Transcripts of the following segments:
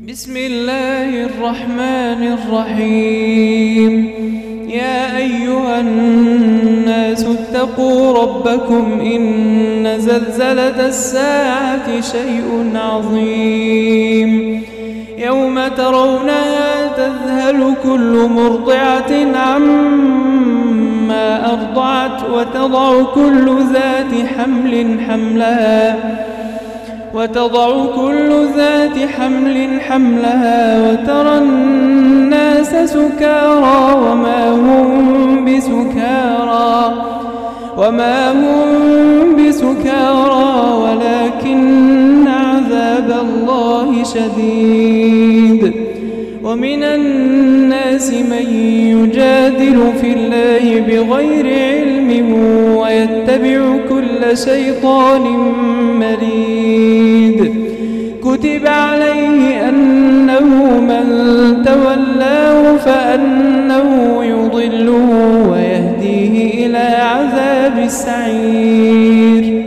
بسم الله الرحمن الرحيم. يا أيها الناس اتقوا ربكم إن زلزلة الساعة شيء عظيم يوم ترونها تذهل كل مرضعة عما أرضعت وتضع كل ذات حمل حملها وترى الناس سكارى وما هم بسكارى ولكن عذاب الله شديد. ومن الناس من يجادل في الله بغير علم ويتبع كل شيطان مريد. كتب عليه أنه من تولاه فأنه يضله ويهديه إلى عذاب السعير.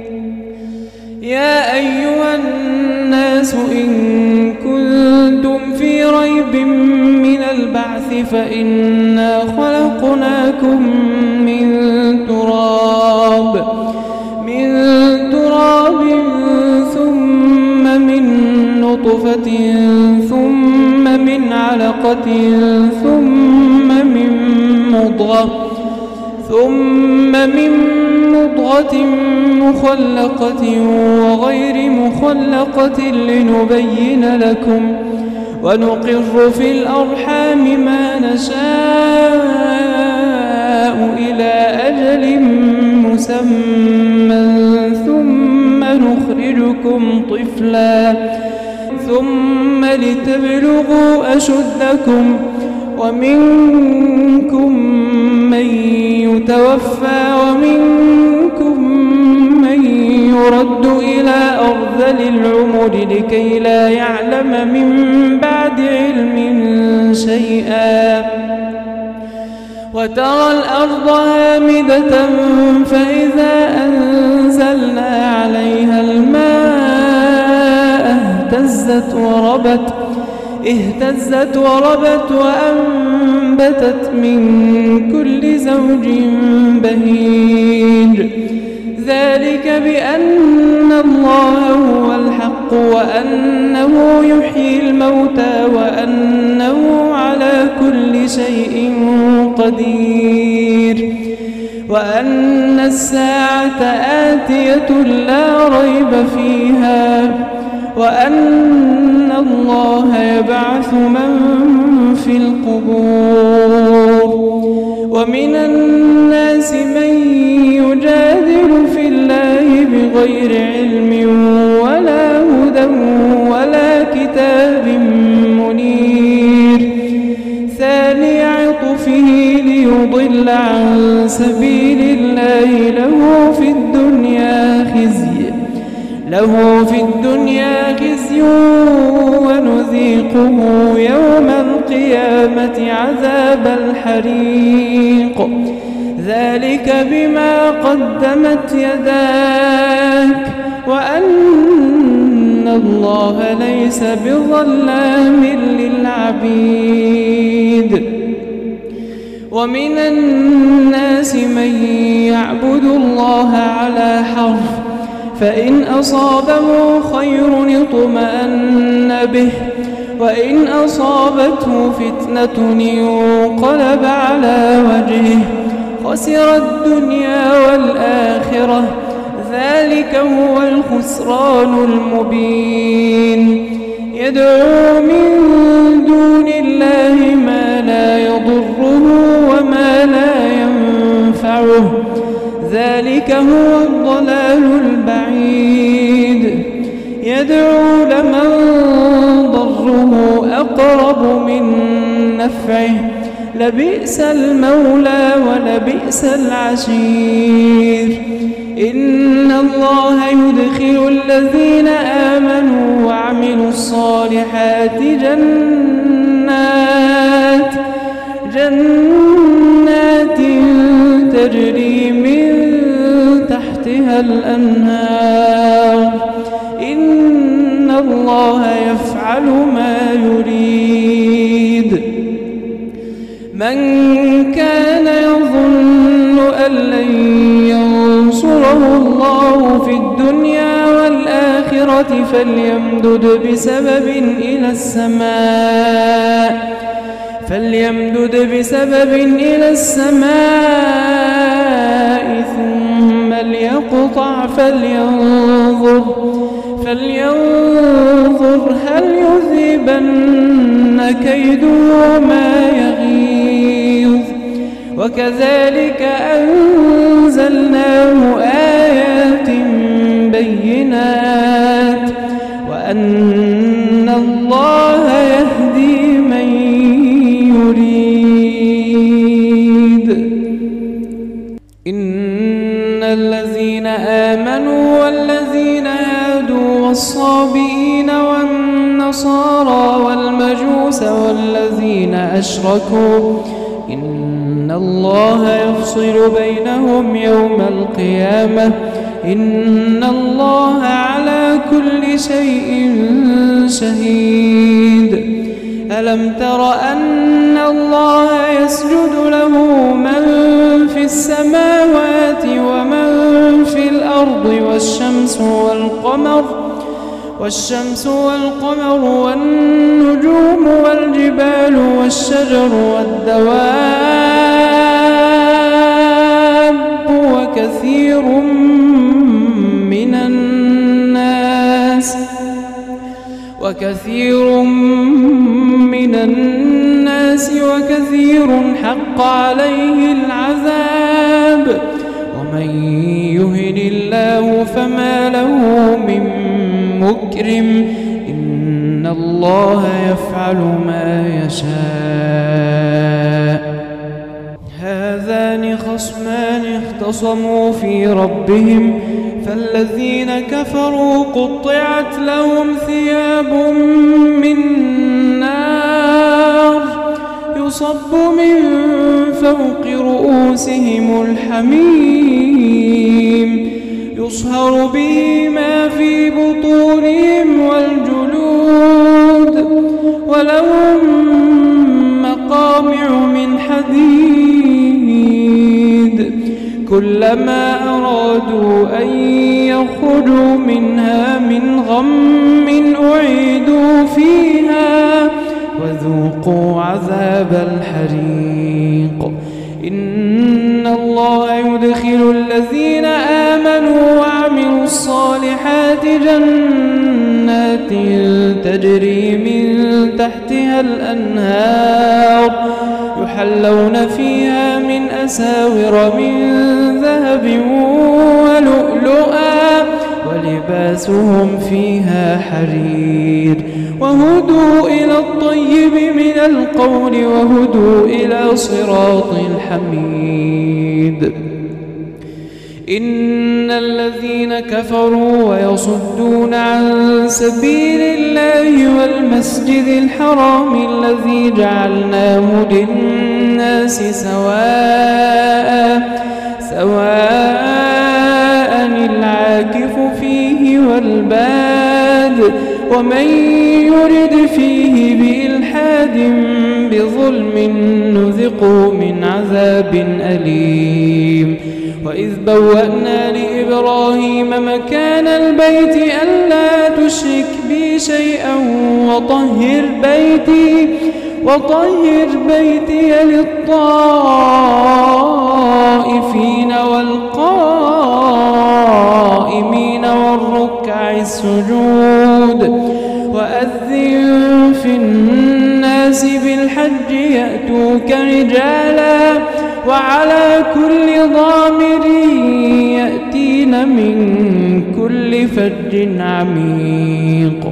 يا أيها الناس إن كنتم في ريب من البعث فإنا خلقناكم من تراب ثم من نطفة ثم من علقة ثم من مضغة مخلقة وغير مخلقة لنبين لكم ونقر في الأرحام ما نشاء إلى أجل مسمى ثم نخرجكم طفلا ثم لتبلغوا أشدكم ومنكم من يتوفى ومنكم من يرد إلى أرذل العمر لكي لا يعلم من بعد علم شيئا. وترى الأرض هامدة فإذا أنزلنا عليها الماء اهتزت وربت وأنبتت من كل زوج بهيج. ذلك بأن الله هو الحق وأنه يحيي الموتى وأنه على كل شيء قدير وأن الساعة آتية لا ريب فيها وأن الله يبعث من في القبور. ومن الناس من يجادل في الله بغير علم ولا هدى ولا كتاب منير. ثاني عطفه ليضل عن سبيل الله له في الدنيا خزي ونذيقه يوم القيامة عذاب الحريق. ذلك بما قدمت يداك وأن الله ليس بظلام للعبيد. ومن الناس من يعبد الله على حرف فإن أصابه خير اطمأن به وإن أصابته فتنة انقلب على وجهه خسر الدنيا والآخرة. ذلك هو الخسران المبين. يدعو من دون الله ما لا يضره وما لا ينفعه. ذلك هو الضلال البعيد. يدعو لمن ضره أقرب من نفعه لبئس المولى ولبئس العشير. إن الله يدخل الذين آمنوا وعملوا الصالحات جنات تجري من تحتها الأنهار. إن الله يفعل يفعل ما يريد. من كان يظن أن لن ينصره الله في الدنيا والآخرة فليمدد بسبب إلى السماء ثم ليقطع فلينظر هل يذهبن كيده ما يغيظ. وكذلك أنزلناه آيات بينات وأن الله يهدي من يريد. إن الذين آمنوا والذين هادوا والصابئين والنصارى والمجوس والذين أشركوا إن الله يفصل بينهم يوم القيامة إن الله على كل شيء شهيد. ألم تر أن الله يسجد له من في السماوات ومن في الأرض والشمس والقمر والنجوم والجبال والشجر والدواب وكثير من الناس وكثير حق عليه العذاب. ومن يهن الله فما له من مكرم إن الله يفعل ما يشاء. هذان خصمان اختصموا في ربهم فالذين كفروا قطعت لهم ثياب من نار يصب من فوق رؤوسهم الحميم يصهر به ما في بطونهم والجلود ولهم مقامع من حديد كلما أرادوا أن يخرجوا منها من غم أعيدوا فيها وذوقوا عذاب الحريق. إن الله يدخل الذين آمنوا وعملوا الصالحات جنات تجري من تحتها الأنهار يحلون فيها من أساور من ذهب ولؤلؤا ولباسهم فيها حرير وهدوا إلى الطيب من القول وهدوا إلى صراط الحميد. إن الذين كفروا ويصدون عن سبيل الله والمسجد الحرام الذي جعلناه للناس سواء العاكف فيه والباد ومن يرد فيه بإلحاد بظلم نذقه من عذاب أليم. وإذ بوأنا لإبراهيم مكان البيت ألا تشرك بي شيئا وطهر بيتي للطائفين والقائمين والركع السجود وأذن في الناس بالحج يأتوك رجالا وعلى كل ضامر يأتين من كل فج عميق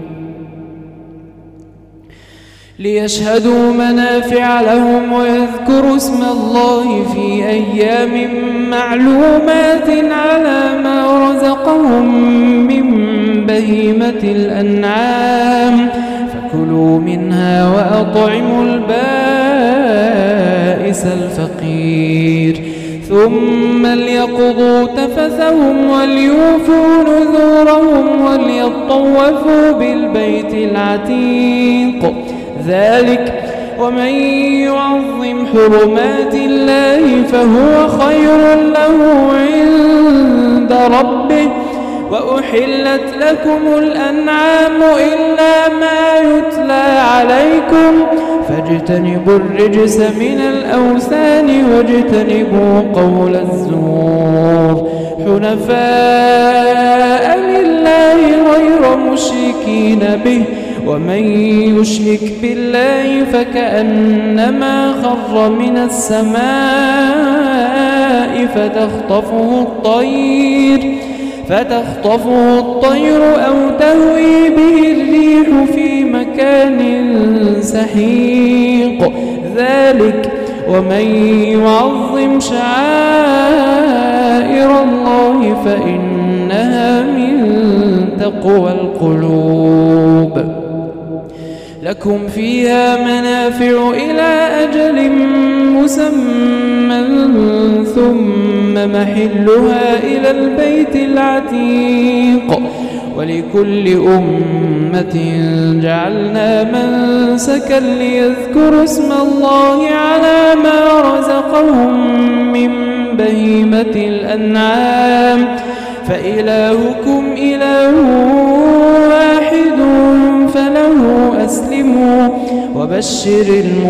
ليشهدوا منافع لهم ويذكروا اسم الله في أيام معلومات على ما رزقهم من بهيمة الأنعام فكلوا منها وأطعموا البائس الفقير ثم ليقضوا تفثهم وليوفوا نذورهم وليطوفوا بالبيت العتيق ذلك ومن يعظم حرمات الله فهو خير له عند ربه وأحلت لكم الأنعام إلا ما يتلى عليكم فاجتنبوا الرجس من الأوثان واجتنبوا قول الزور حنفاء لله غير مشركين به ومن يشرك بالله فكأنما خر من السماء فتخطفه الطير أو تهوي به الريح في مكان سحيق ذلك ومن يعظم شعائر الله فإنها من تقوى القلوب لكم فيها منافع إلى أجل مسمى ثم محلها إلى البيت العتيق ولكل أمة جعلنا منسكا ليذكروا اسم الله على ما رزقهم من بهيمة الأنعام فإلهكم إله واحد فله أسلموا وبشر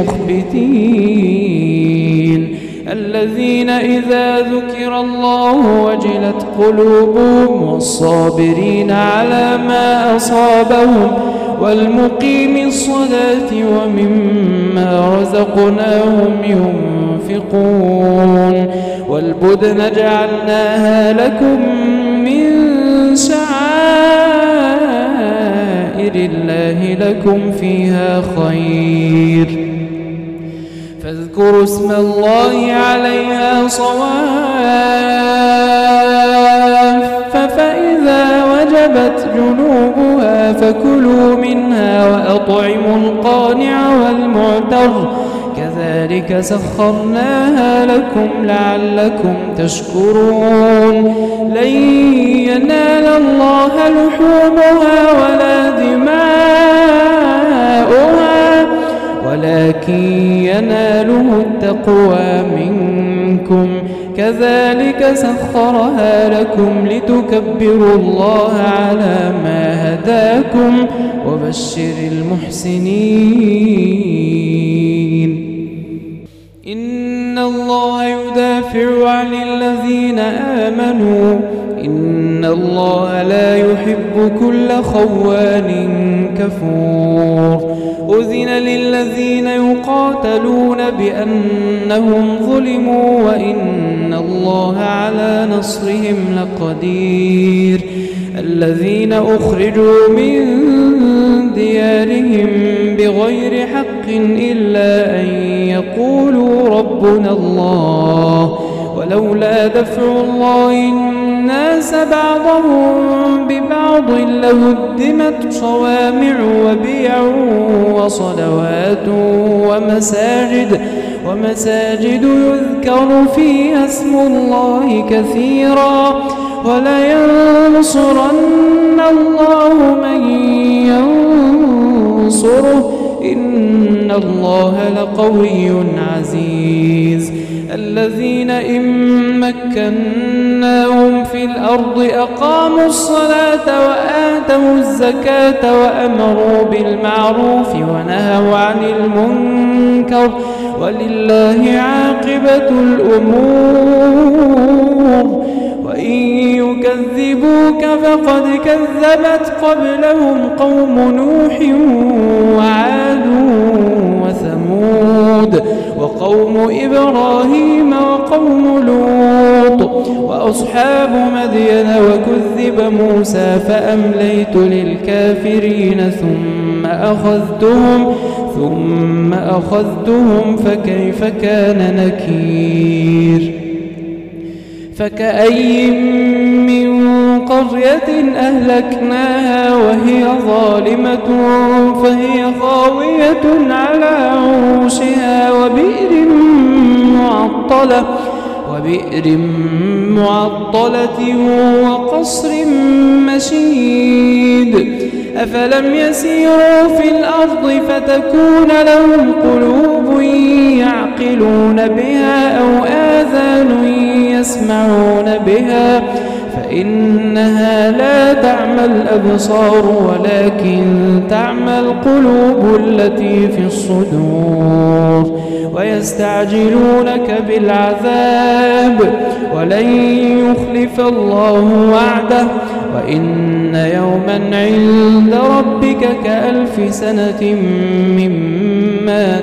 المخبتين الذين إذا ذكر الله وجلت قلوبهم والصابرين على ما أصابهم والمقيم الصلاة ومما رزقناهم ينفقون والبدن جعلناها لكم من شعائر الله لكم فيها خير فاذكروا اسم الله عليها صواف فإذا وجبت جنوبها فكلوا منها وأطعموا القانع والمعتر كذلك سخرناها لكم لعلكم تشكرون لن ينال الله لحومها ولا دماؤها ولكن يناله التقوى منكم كذلك سخرها لكم لتكبروا الله على ما هداكم وبشر المحسنين إن الله يدافع عن الذين آمنوا إن الله لا يحب كل خوان كفور أذن للذين يقاتلون بأنهم ظلموا وإن الله على نصرهم لقدير الذين أخرجوا من ديارهم بغير حق إلا أن يقولوا ربنا الله ولولا دفع الله الناس بعضهم ببعض لهدمت صوامع وبيع وصلوات ومساجد يذكر فيها اسم الله كثيرا ولينصرن الله من ينصره إن الله لقوي عزيز الذين إن مكناهم في الأرض أقاموا الصلاة وآتوا الزكاة وأمروا بالمعروف ونهوا عن المنكر ولله عاقبة الأمور وإن يكذبوك فقد كذبت قبلهم قوم نوح وعاد وثمود وقوم إبراهيم وقوم لوط وأصحاب مدين وكذب موسى فأمليت للكافرين ثم أخذتهم فكيف كان نكير فكأي من قرية أهلكناها وهي ظالمة فهي خاوية على عروشها وبئر وبئر معطلة وقصر مشيد أفلم يسيروا في الأرض فتكون لهم قلوب يعقلون بها أو آذان يسمعون بها فإنها لا تعمى الأبصار ولكن تعمى القلوب التي في الصدور ويستعجلونك بالعذاب ولن يخلف الله وعده وإن يوما عند ربك كألف سنة مما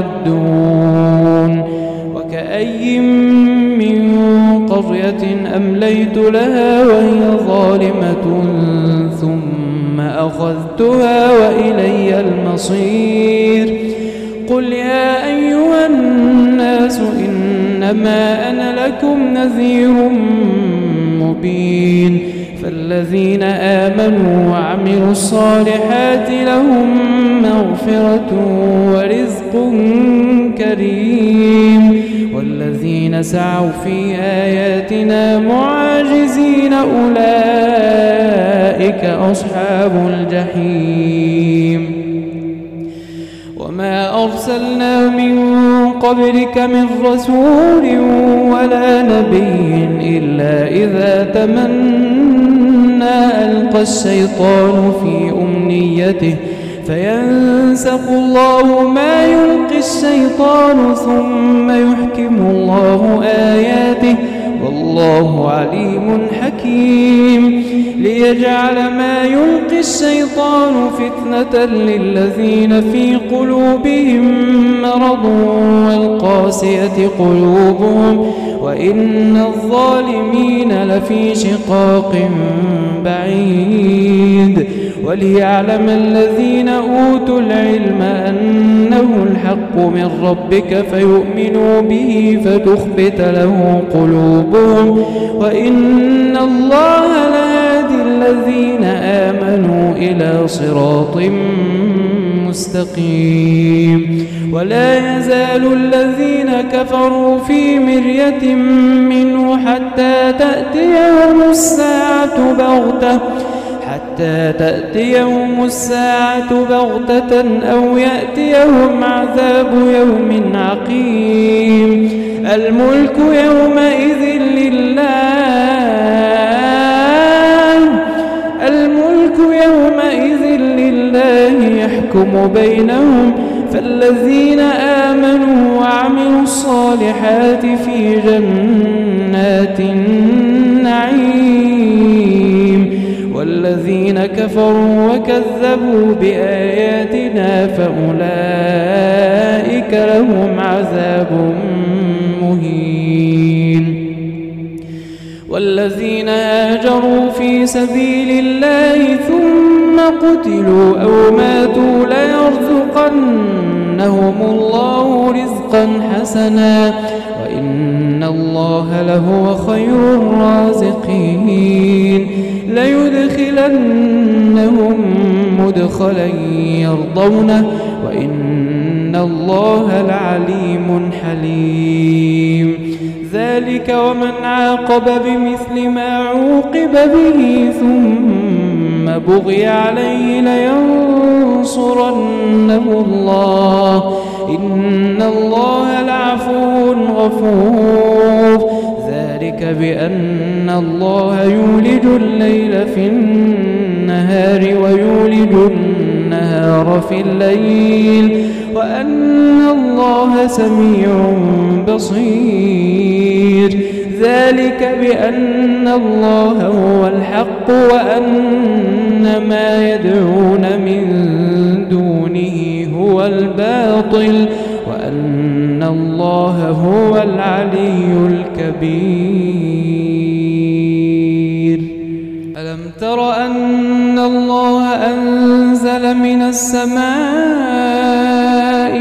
تعدون وكأي من قرية أمليت لها وهي ظالمة ثم أخذتها وإلي المصير قل يا أيها الناس إنما أنا لكم نذير مبين فالذين آمنوا وعملوا الصالحات لهم مغفرة ورزق كريم والذين سعوا في آياتنا معاجزين أولئك أصحاب الجحيم وما أرسلنا من قبلك من رسول ولا نبي إلا إذا تمنى ألقى الشيطان في أمنيته فينسخ الله ما يلقي الشيطان ثم يحكم الله آياته والله عليم حكيم ليجعل ما يلقي الشيطان فتنة للذين في قلوبهم مرض والقاسية قلوبهم وإن الظالمين لفي شقاق بعيد وليعلم الذين أوتوا العلم أنه الحق من ربك فيؤمنوا به فتخبت له قلوبهم وإن الله لهادي الذين آمنوا إلى صراط مستقيم ولا يزال الذين كفروا في مرية منه حتى تأتيهم الساعة بغتة أو يأتيهم عذاب يوم عقيم الملك يومئذ لله يحكم بينهم فالذين آمنوا وعملوا الصالحات في جنات النعيم والذين كفروا وكذبوا بآياتنا فأولئك لهم عذاب مهين والذين هاجروا في سبيل الله ثم قتلوا أو ماتوا ليرزقنهم الله رزقا حسنا وإن الله لهو خير الرازقين ليدخلنهم مدخلا يرضونه وإن الله لعليم حليم ذلك ومن عاقب بمثل ما عوقب به ثم بغي عليه لينصرنه الله إن الله لعفو غفور ذلك بأن الله يولج الليل في النهار ويولج النهار في الليل وأن الله سميع بصير ذلك بأن الله هو الحق وأن ما يدعون من دونه هو الباطل وأن الله هو العلي الكبير ألم تر أن الله أنزل من السماء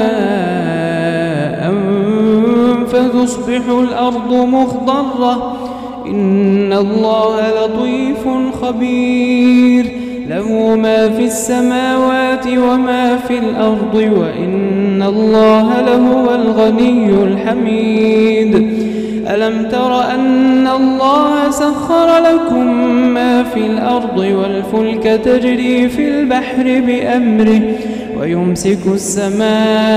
ماء فتصبح الأرض مخضرة إن الله لطيف خبير له ما في السماوات وما في الأرض وإن الله لهو الغني الحميد ألم تر أن الله سخر لكم ما في الأرض والفلك تجري في البحر بأمره ويمسك السماء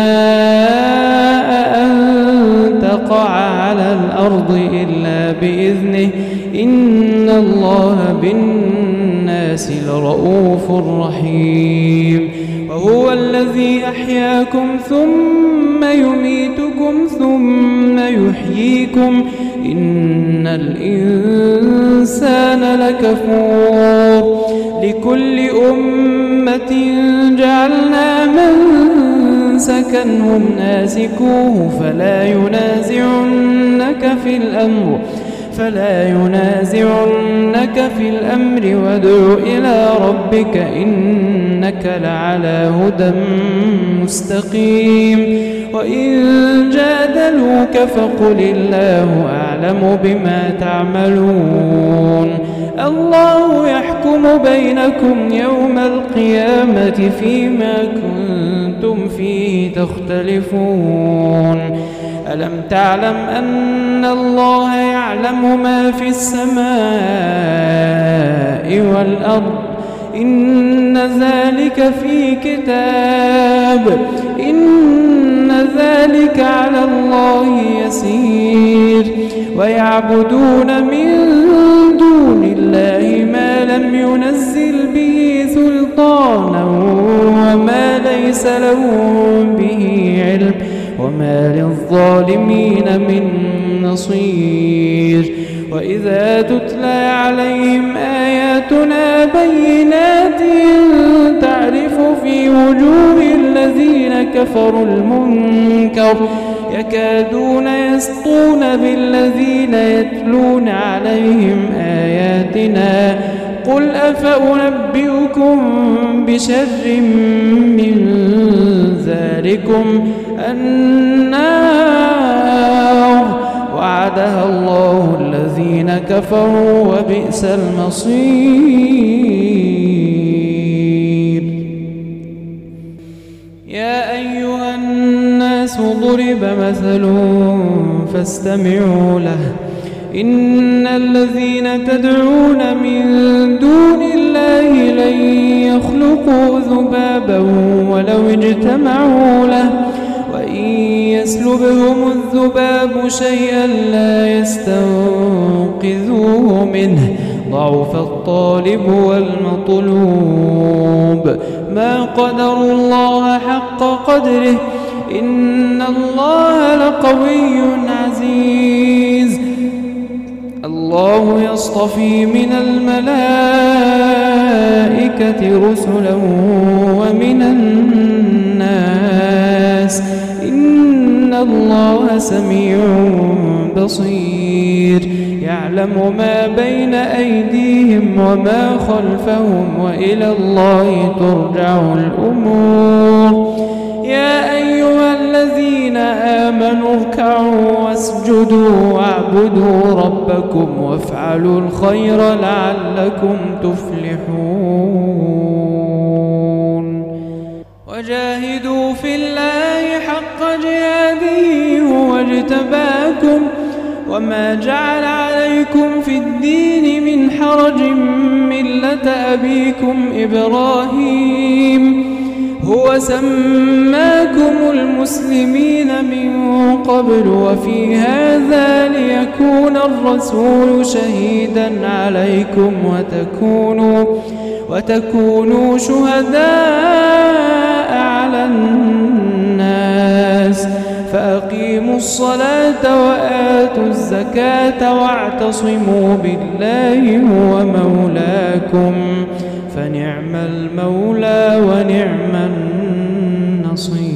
أن تقع على الأرض إلا بإذنه إن الله بالناس لرؤوف رحيم وهو الذي أحياكم ثم يميتكم ثم يحييكم إن الإنسان لكفور لكل أمة جعلنا منسكا هم ناسكوه فلا ينازعنك في الأمر وادع إلى ربك إنك لعلى هدى مستقيم وإن جادلوك فقل الله أعلم بما تعملون الله يحكم بينكم يوم القيامة فيما كنتم فيه تختلفون ألم تعلم أن الله يعلم ما في السماء والأرض إن ذلك في كتاب إن ذلك على الله يسير ويعبدون من دون الله ما لم ينزل به سلطانا وما ليس لهم به علم وما للظالمين من نصير وإذا تتلى عليهم آياتنا بينات تعرف في وجوه الذين كفروا المنكر يكادون يسطون بالذين يتلون عليهم آياتنا قل أفأنبئكم بشر من ذلكم النار وعدها الله الذين كفروا وبئس المصير يا أيها الناس ضرب مثل فاستمعوا له إن الذين تدعون من دون الله لن يخلقوا ذبابا ولو اجتمعوا له وإن يسلبهم الذباب شيئا لا يستنقذوه منه ضعف الطالب والمطلوب ما قدروا الله حق قدره إن الله لقوي عزيز الله يصطفي من الملائكة رسلا ومن الناس إن الله سميع بصير يعلم ما بين أيديهم وما خلفهم وإلى الله ترجع الأمور يا أيها الذين آمنوا اركعوا واسجدوا واعبدوا ربكم وافعلوا الخير لعلكم تفلحون وجاهدوا في الله حق جهاده هو اجتباكم وما جعل عليكم في الدين من حرج ملة أبيكم إبراهيم هو سماكم المسلمين من قبل وفي هذا ليكون الرسول شهيدا عليكم وتكونوا شهداء على الناس فأقيموا الصلاة وآتوا الزكاة واعتصموا بالله هو مولاكم فنعم المولى ونعم النصير